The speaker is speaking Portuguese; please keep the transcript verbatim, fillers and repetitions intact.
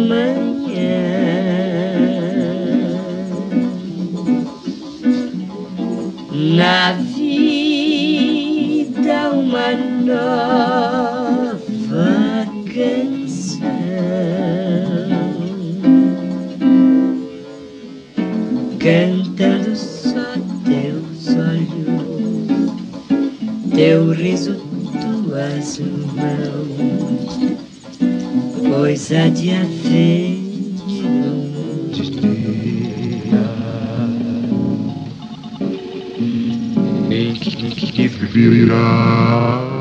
manhã. Na vida uma nova canção, cantando só teus olhos, teu riso, tuas mãos, coisa de haver que virá.